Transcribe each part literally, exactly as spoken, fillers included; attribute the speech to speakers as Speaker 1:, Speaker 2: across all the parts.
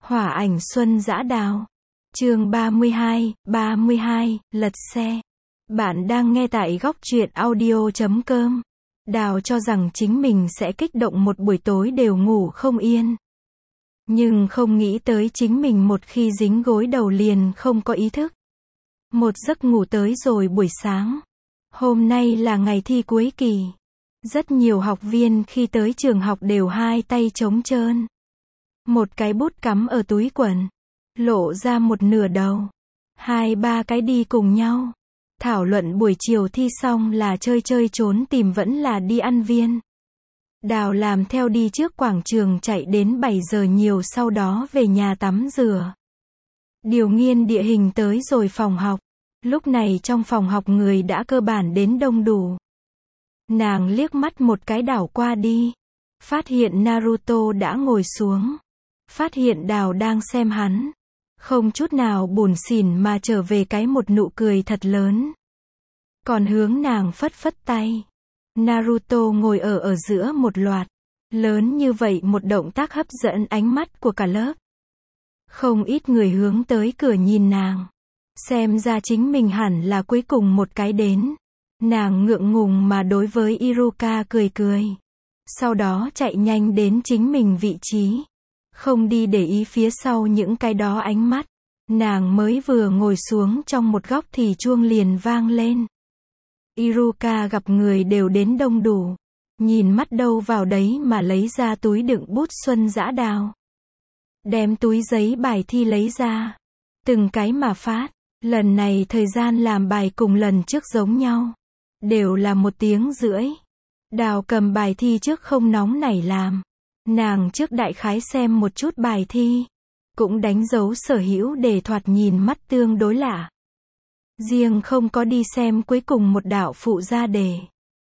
Speaker 1: Hỏa ảnh xuân dã đào. Chương ba mươi hai, ba mươi hai, lật xe. Bạn đang nghe tại góc truyện audio chấm com. Đào cho rằng chính mình sẽ kích động một buổi tối đều ngủ không yên. Nhưng không nghĩ tới chính mình một khi dính gối đầu liền không có ý thức. Một giấc ngủ tới rồi buổi sáng. Hôm nay là ngày thi cuối kỳ. Rất nhiều học viên khi tới trường học đều hai tay trống trơn. Một cái bút cắm ở túi quần. Lộ ra một nửa đầu. Hai ba cái đi cùng nhau. Thảo luận buổi chiều thi xong là chơi chơi trốn tìm vẫn là đi ăn viên. Đào làm theo đi trước quảng trường chạy đến bảy giờ nhiều, sau đó về nhà tắm rửa. Điều nghiên địa hình tới rồi phòng học. Lúc này trong phòng học người đã cơ bản đến đông đủ. Nàng liếc mắt một cái đảo qua đi. Phát hiện Naruto đã ngồi xuống. Phát hiện Đào đang xem hắn. Không chút nào buồn xỉn mà trở về cái một nụ cười thật lớn. Còn hướng nàng phất phất tay. Naruto ngồi ở ở giữa một loạt. Lớn như vậy một động tác hấp dẫn ánh mắt của cả lớp. Không ít người hướng tới cửa nhìn nàng. Xem ra chính mình hẳn là cuối cùng một cái đến. Nàng ngượng ngùng mà đối với Iruka cười cười. Sau đó chạy nhanh đến chính mình vị trí. Không đi để ý phía sau những cái đó ánh mắt. Nàng mới vừa ngồi xuống trong một góc thì chuông liền vang lên. Iruka gặp người đều đến đông đủ. Nhìn mắt đâu vào đấy mà lấy ra túi đựng bút xuân dã đào. Đem túi giấy bài thi lấy ra. Từng cái mà phát. Lần này thời gian làm bài cùng lần trước giống nhau. Đều là một tiếng rưỡi. Đào cầm bài thi trước không nóng nảy làm. Nàng trước đại khái xem một chút bài thi. Cũng đánh dấu sở hữu để thoạt nhìn mắt tương đối lạ. Riêng không có đi xem cuối cùng một đạo phụ gia đề.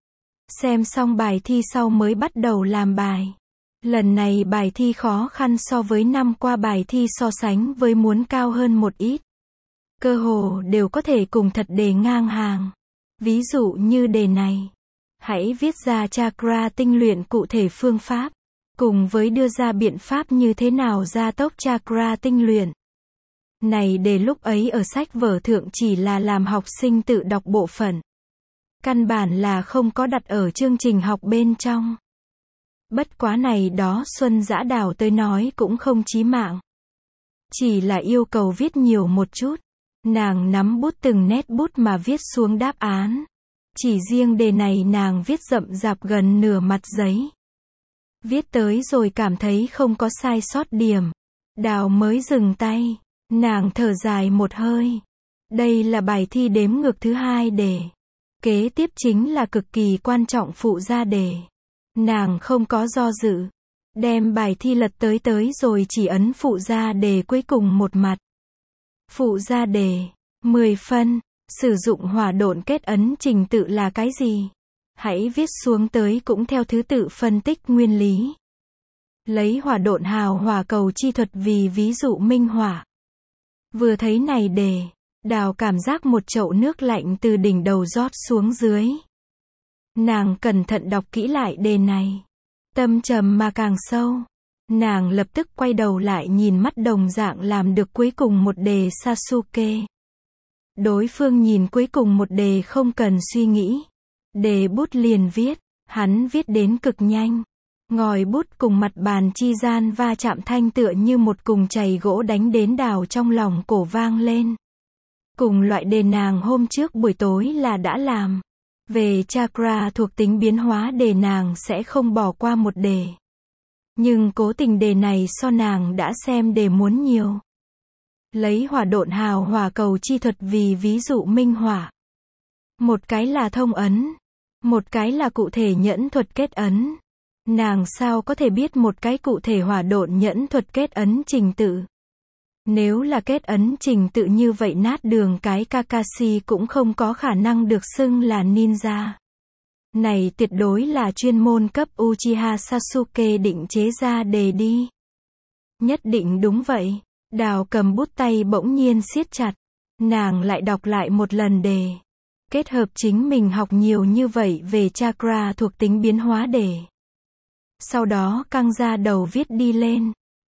Speaker 1: Xem xong bài thi sau mới bắt đầu làm bài. Lần này bài thi khó khăn so với năm qua bài thi so sánh với muốn cao hơn một ít. Cơ hồ đều có thể cùng thật đề ngang hàng. Ví dụ như đề này. Hãy viết ra chakra tinh luyện cụ thể phương pháp. Cùng với đưa ra biện pháp như thế nào gia tốc chakra tinh luyện. Này đề lúc ấy ở sách vở thượng chỉ là làm học sinh tự đọc bộ phận. Căn bản là không có đặt ở chương trình học bên trong. Bất quá này đó Xuân Dã Đào tới nói cũng không chí mạng. Chỉ là yêu cầu viết nhiều một chút. Nàng nắm bút từng nét bút mà viết xuống đáp án. Chỉ riêng đề này nàng viết rậm rạp gần nửa mặt giấy. Viết tới rồi cảm thấy không có sai sót điểm. Đào mới dừng tay. Nàng thở dài một hơi. Đây là bài thi đếm ngược thứ hai đề. Kế tiếp chính là cực kỳ quan trọng phụ gia đề. Nàng không có do dự. Đem bài thi lật tới tới rồi chỉ ấn phụ gia đề cuối cùng một mặt. Phụ gia đề. mười phân. Sử dụng hỏa độn kết ấn trình tự là cái gì? Hãy viết xuống tới cũng theo thứ tự phân tích nguyên lý. Lấy hỏa độn hào hỏa cầu chi thuật vì ví dụ minh họa. Vừa thấy này đề, Đào cảm giác một chậu nước lạnh từ đỉnh đầu rót xuống dưới. Nàng cẩn thận đọc kỹ lại đề này. Tâm trầm mà càng sâu. Nàng lập tức quay đầu lại nhìn mắt đồng dạng làm được cuối cùng một đề Sasuke. Đối phương nhìn cuối cùng một đề không cần suy nghĩ. Đề bút liền viết. Hắn viết đến cực nhanh. Ngòi bút cùng mặt bàn chi gian va chạm thanh tựa như một cùng chày gỗ đánh đến Đào trong lòng cổ vang lên. Cùng loại đề nàng hôm trước buổi tối là đã làm. Về chakra thuộc tính biến hóa đề nàng sẽ không bỏ qua một đề. Nhưng cố tình đề này so nàng đã xem đề muốn nhiều. Lấy hỏa độn hào hỏa cầu chi thuật vì ví dụ minh họa. Một cái là thông ấn. Một cái là cụ thể nhẫn thuật kết ấn. Nàng sao có thể biết một cái cụ thể hỏa độn nhẫn thuật kết ấn trình tự. Nếu là kết ấn trình tự như vậy nát đường cái Kakashi cũng không có khả năng được xưng là ninja. Này tuyệt đối là chuyên môn cấp Uchiha Sasuke định chế ra đề đi. Nhất định đúng vậy. Đào cầm bút tay bỗng nhiên siết chặt. Nàng lại đọc lại một lần đề. Kết hợp chính mình học nhiều như vậy về chakra thuộc tính biến hóa đề. Sau đó căng ra đầu viết đi lên.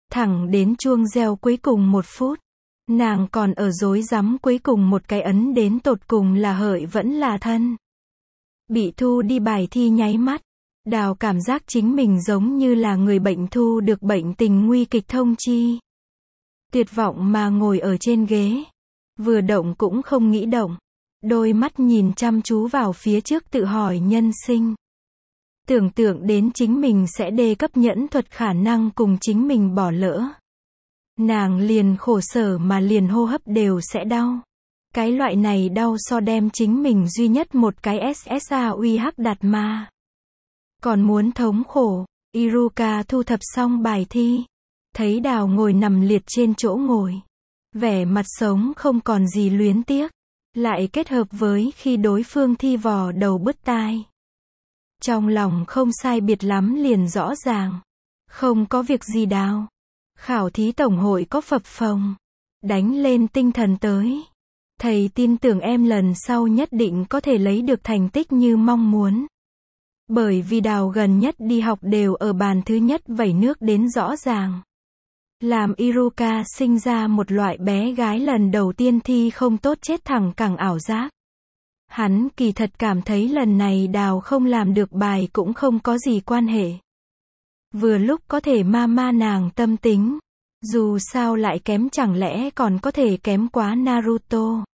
Speaker 1: Thẳng đến chuông reo cuối cùng một phút. Nàng còn ở rối rắm cuối cùng một cái ấn đến tột cùng là hợi vẫn là thân. Bị thu đi bài thi nháy mắt. Đào cảm giác chính mình giống như là người bệnh thu được bệnh tình nguy kịch thông chi. Tuyệt vọng mà ngồi ở trên ghế. Vừa động cũng không nghĩ động. Đôi mắt nhìn chăm chú vào phía trước tự hỏi nhân sinh. Tưởng tượng đến chính mình sẽ đề cấp nhẫn thuật khả năng cùng chính mình bỏ lỡ. Nàng liền khổ sở mà liền hô hấp đều sẽ đau. Cái loại này đau so đem chính mình duy nhất một cái ét ét a u hát đặt ma. Còn muốn thống khổ. Iruka thu thập xong bài thi. Thấy Đào ngồi nằm liệt trên chỗ ngồi. Vẻ mặt sống không còn gì luyến tiếc. Lại kết hợp với khi đối phương thi vò đầu bứt tai. Trong lòng không sai biệt lắm liền rõ ràng. Không có việc gì Đào. Khảo thí tổng hội có phập phồng. Đánh lên tinh thần tới. Thầy tin tưởng em lần sau nhất định có thể lấy được thành tích như mong muốn. Bởi vì Đào gần nhất đi học đều ở bàn thứ nhất vẩy nước đến rõ ràng. Làm Iruka sinh ra một loại bé gái lần đầu tiên thi không tốt chết thẳng cẳng ảo giác. Hắn kỳ thật cảm thấy lần này Đào không làm được bài cũng không có gì quan hệ. Vừa lúc có thể ma ma nàng tâm tính. Dù sao lại kém chẳng lẽ còn có thể kém quá Naruto.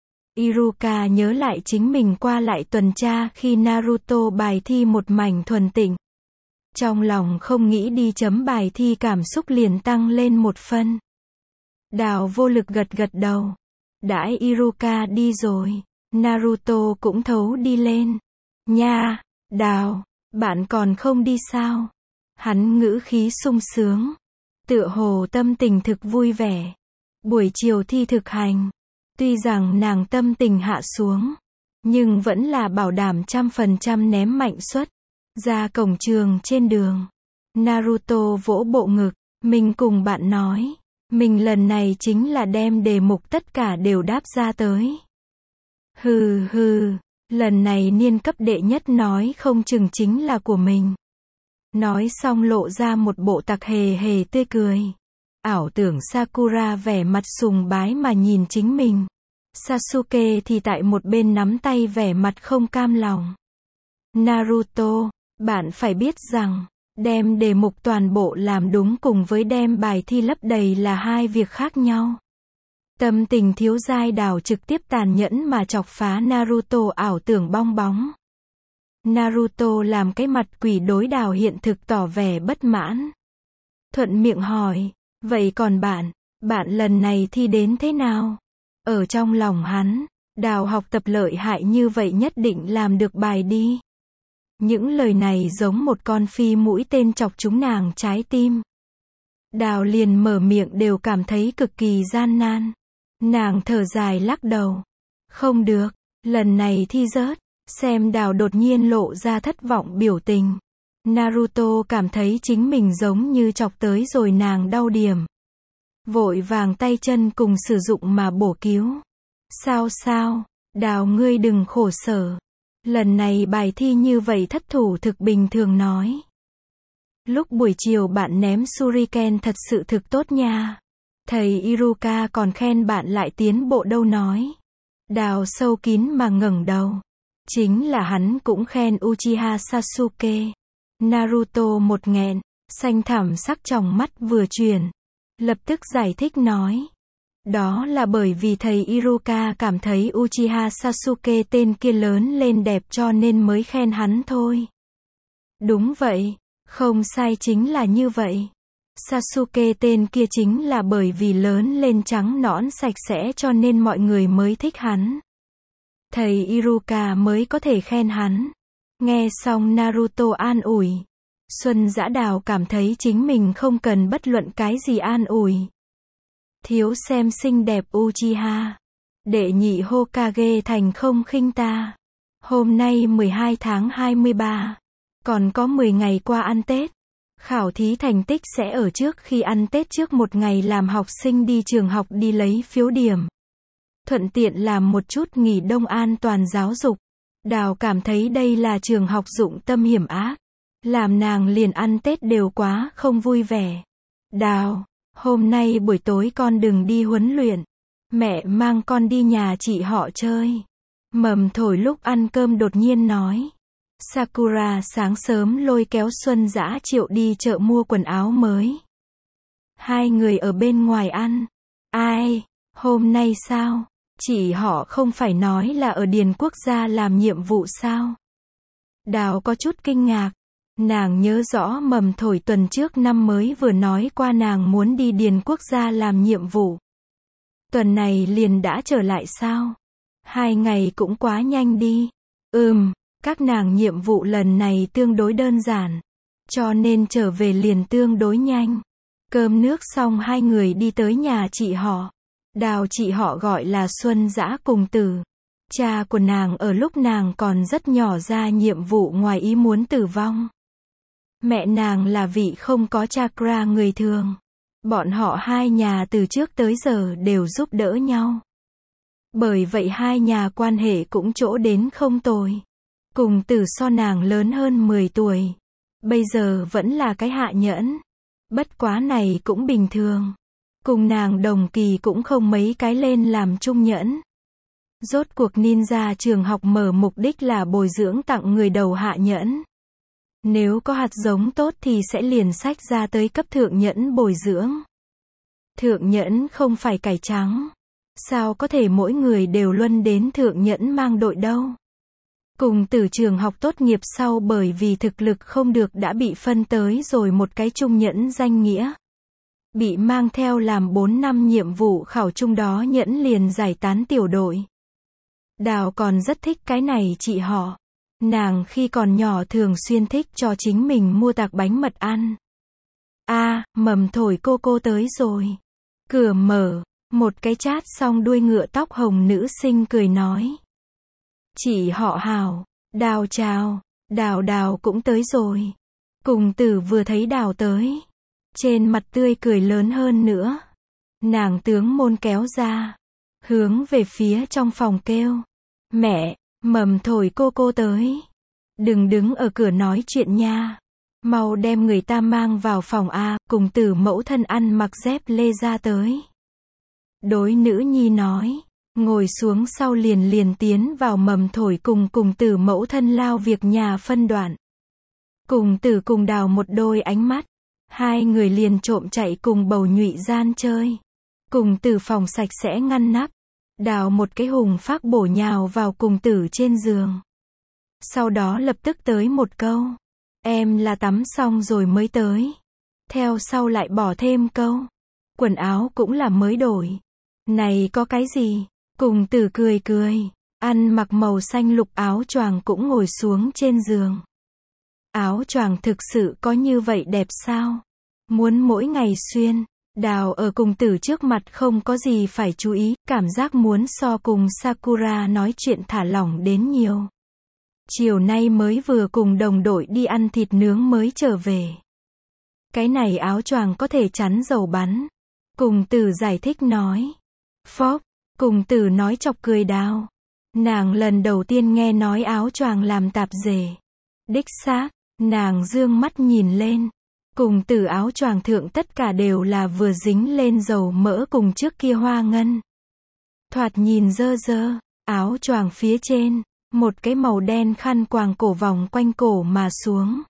Speaker 1: Iruka nhớ lại chính mình qua lại tuần tra khi Naruto bài thi một mảnh thuần tịnh. Trong lòng không nghĩ đi chấm bài thi cảm xúc liền tăng lên một phân. Đào vô lực gật gật đầu. Đãi Iruka đi rồi. Naruto cũng thấu đi lên. Nha, Đào, bạn còn không đi sao? Hắn ngữ khí sung sướng. Tựa hồ tâm tình thực vui vẻ. Buổi chiều thi thực hành. Tuy rằng nàng tâm tình hạ xuống. Nhưng vẫn là bảo đảm trăm phần trăm ném mạnh suất. Ra cổng trường trên đường. Naruto vỗ bộ ngực. Mình cùng bạn nói. Mình lần này chính là đem đề mục tất cả đều đáp ra tới. Hừ hừ. Lần này niên cấp đệ nhất nói không chừng chính là của mình. Nói xong lộ ra một bộ tặc hề hề tươi cười. Ảo tưởng Sakura vẻ mặt sùng bái mà nhìn chính mình. Sasuke thì tại một bên nắm tay vẻ mặt không cam lòng. Naruto, bạn phải biết rằng, đem đề mục toàn bộ làm đúng cùng với đem bài thi lấp đầy là hai việc khác nhau. Tâm tình thiếu giai Đào trực tiếp tàn nhẫn mà chọc phá Naruto ảo tưởng bong bóng. Naruto làm cái mặt quỷ đối Đào hiện thực tỏ vẻ bất mãn. Thuận miệng hỏi, vậy còn bạn, bạn lần này thi đến thế nào? Ở trong lòng hắn, Đào học tập lợi hại như vậy nhất định làm được bài đi. Những lời này giống một con phi mũi tên chọc trúng nàng trái tim. Đào liền mở miệng đều cảm thấy cực kỳ gian nan. Nàng thở dài lắc đầu. Không được, lần này thi rớt. Xem Đào đột nhiên lộ ra thất vọng biểu tình. Naruto cảm thấy chính mình giống như chọc tới rồi nàng đau điểm. Vội vàng tay chân cùng sử dụng mà bổ cứu. Sao sao, Đào ngươi đừng khổ sở. Lần này bài thi như vậy thất thủ thực bình thường nói. Lúc buổi chiều bạn ném shuriken thật sự thực tốt nha. Thầy Iruka còn khen bạn lại tiến bộ đâu nói. Đào sâu kín mà ngẩng đầu. Chính là hắn cũng khen Uchiha Sasuke. Naruto một nghẹn, xanh thẳm sắc trong mắt vừa chuyển. Lập tức giải thích nói. Đó là bởi vì thầy Iruka cảm thấy Uchiha Sasuke tên kia lớn lên đẹp cho nên mới khen hắn thôi. Đúng vậy, không sai chính là như vậy. Sasuke tên kia chính là bởi vì lớn lên trắng nõn sạch sẽ cho nên mọi người mới thích hắn. Thầy Iruka mới có thể khen hắn. Nghe xong Naruto an ủi. Xuân Dã Đào cảm thấy chính mình không cần bất luận cái gì an ủi. Thiếu xem xinh đẹp Uchiha. Đệ nhị Hokage thành không khinh ta. Hôm nay mười hai tháng hai mươi ba. Còn có mười ngày qua ăn Tết. Khảo thí thành tích sẽ ở trước khi ăn Tết trước một ngày làm học sinh đi trường học đi lấy phiếu điểm. Thuận tiện làm một chút nghỉ đông an toàn giáo dục. Đào cảm thấy đây là trường học dụng tâm hiểm ác. Làm nàng liền ăn Tết đều quá không vui vẻ. Đào, hôm nay buổi tối con đừng đi huấn luyện. Mẹ mang con đi nhà chị họ chơi. Mầm thổi lúc ăn cơm đột nhiên nói. Sakura sáng sớm lôi kéo Xuân Dã Triệu đi chợ mua quần áo mới. Hai người ở bên ngoài ăn. Ai, hôm nay sao? Chị họ không phải nói là ở Điền Quốc gia làm nhiệm vụ sao? Đào có chút kinh ngạc. Nàng nhớ rõ Mầm thổi tuần trước năm mới vừa nói qua nàng muốn đi Điền Quốc gia làm nhiệm vụ. Tuần này liền đã trở lại sao? Hai ngày cũng quá nhanh đi. Ừm, các nàng nhiệm vụ lần này tương đối đơn giản. Cho nên trở về liền tương đối nhanh. Cơm nước xong hai người đi tới nhà chị họ. Đào chị họ gọi là Xuân Dã cùng Tử. Cha của nàng ở lúc nàng còn rất nhỏ ra nhiệm vụ ngoài ý muốn tử vong. Mẹ nàng là vị không có chakra người thường. Bọn họ hai nhà từ trước tới giờ đều giúp đỡ nhau. Bởi vậy hai nhà quan hệ cũng chỗ đến không tồi. Cùng Tử so nàng lớn hơn mười tuổi. Bây giờ vẫn là cái hạ nhẫn. Bất quá này cũng bình thường. Cùng nàng đồng kỳ cũng không mấy cái lên làm trung nhẫn. Rốt cuộc ninja trường học mở mục đích là bồi dưỡng tặng người đầu hạ nhẫn. Nếu có hạt giống tốt thì sẽ liền sách ra tới cấp thượng nhẫn bồi dưỡng. Thượng nhẫn không phải cải trắng. Sao có thể mỗi người đều luân đến thượng nhẫn mang đội đâu? Cùng Tử trường học tốt nghiệp sau bởi vì thực lực không được đã bị phân tới rồi một cái trung nhẫn danh nghĩa. Bị mang theo làm bốn năm nhiệm vụ khảo trung đó nhẫn liền giải tán tiểu đội. Đào còn rất thích cái này chị họ. Nàng khi còn nhỏ thường xuyên thích cho chính mình mua tạc bánh mật ăn. A, à, Mầm thổi cô cô tới rồi. Cửa mở, một cái chát xong đuôi ngựa tóc hồng nữ sinh cười nói. Chị họ Hào, Đào chào, Đào Đào cũng tới rồi. Cùng Tử vừa thấy Đào tới. Trên mặt tươi cười lớn hơn nữa. Nàng tướng môn kéo ra. Hướng về phía trong phòng kêu. Mẹ, Mầm thổi cô cô tới. Đừng đứng ở cửa nói chuyện nha. Mau đem người ta mang vào phòng A. Cùng Tử mẫu thân ăn mặc dép lê ra tới. Đối nữ nhi nói. Ngồi xuống sau liền liền tiến vào Mầm thổi cùng cùng Tử mẫu thân lao việc nhà phân đoạn. Cùng Tử cùng Đào một đôi ánh mắt. Hai người liền trộm chạy cùng bầu nhụy gian chơi. Cùng Tử phòng sạch sẽ ngăn nắp. Đào một cái hùng phác bổ nhào vào cùng Tử trên giường. Sau đó lập tức tới một câu. Em là tắm xong rồi mới tới. Theo sau lại bỏ thêm câu. Quần áo cũng là mới đổi. Này có cái gì? Cùng Tử cười cười. Ăn mặc màu xanh lục áo choàng cũng ngồi xuống trên giường. Áo choàng thực sự có như vậy đẹp sao? Muốn mỗi ngày xuyên. Đào ở cùng Tử trước mặt không có gì phải chú ý, cảm giác muốn so cùng Sakura nói chuyện thả lỏng đến nhiều. Chiều nay mới vừa cùng đồng đội đi ăn thịt nướng mới trở về. Cái này áo choàng có thể chắn dầu bắn. Cùng Tử giải thích nói. Phốc, cùng Tử nói chọc cười Đào. Nàng lần đầu tiên nghe nói áo choàng làm tạp dề. Đích xác, nàng dương mắt nhìn lên. Cùng Tử áo choàng thượng tất cả đều là vừa dính lên dầu mỡ cùng trước kia hoa ngân. Thoạt nhìn dơ dơ, áo choàng phía trên, một cái màu đen khăn quàng cổ vòng quanh cổ mà xuống.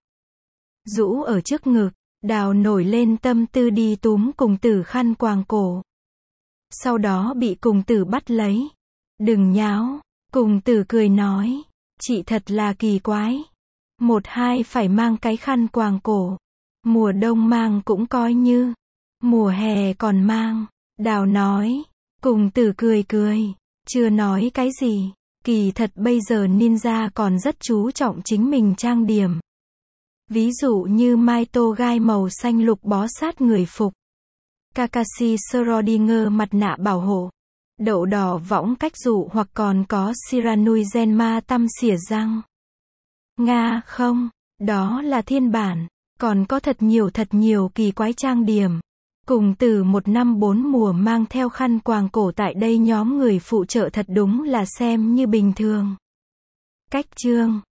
Speaker 1: Rũ ở trước ngực, Đào nổi lên tâm tư đi túm cùng Tử khăn quàng cổ. Sau đó bị cùng Tử bắt lấy. Đừng nháo, cùng Tử cười nói. Chị thật là kỳ quái. Một hai phải mang cái khăn quàng cổ. Mùa đông mang cũng coi như. Mùa hè còn mang. Đào nói. Cùng Tử cười cười. Chưa nói cái gì. Kỳ thật bây giờ ninja còn rất chú trọng chính mình trang điểm. Ví dụ như mai tô gai màu xanh lục bó sát người phục. Kakashi Schrödinger mặt nạ bảo hộ. Đậu đỏ võng cách dụ hoặc còn có Shiranui Genma tăm xỉa răng. Nga không, đó là thiên bản. Còn có thật nhiều thật nhiều kỳ quái trang điểm. Cùng Tử một năm bốn mùa mang theo khăn quàng cổ tại đây nhóm người phụ trợ thật đúng là xem như bình thường. Cách chương